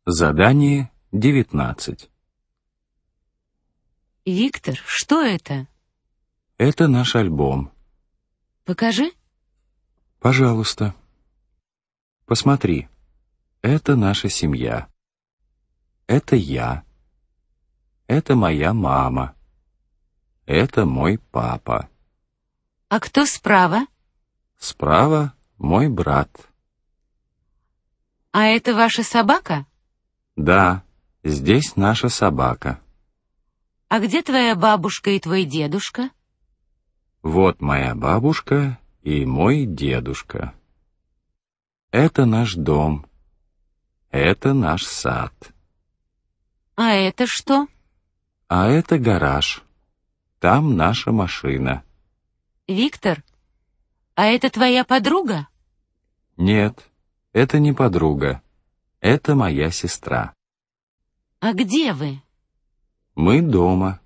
Задание 19. Виктор, что это? Это наш альбом. Покажи. Пожалуйста. Посмотри. Это наша семья. Это я. Это моя мама. Это мой папа. А кто справа? Справа мой брат. А это ваша собака? Да, здесь наша собака. А где твоя бабушка и твой дедушка? Вот моя бабушка и мой дедушка. Это наш дом. Это наш сад. А это что? А это гараж. Там наша машина. Виктор, а это твоя подруга? Нет, это не подруга. Это моя сестра. А где вы? Мы дома.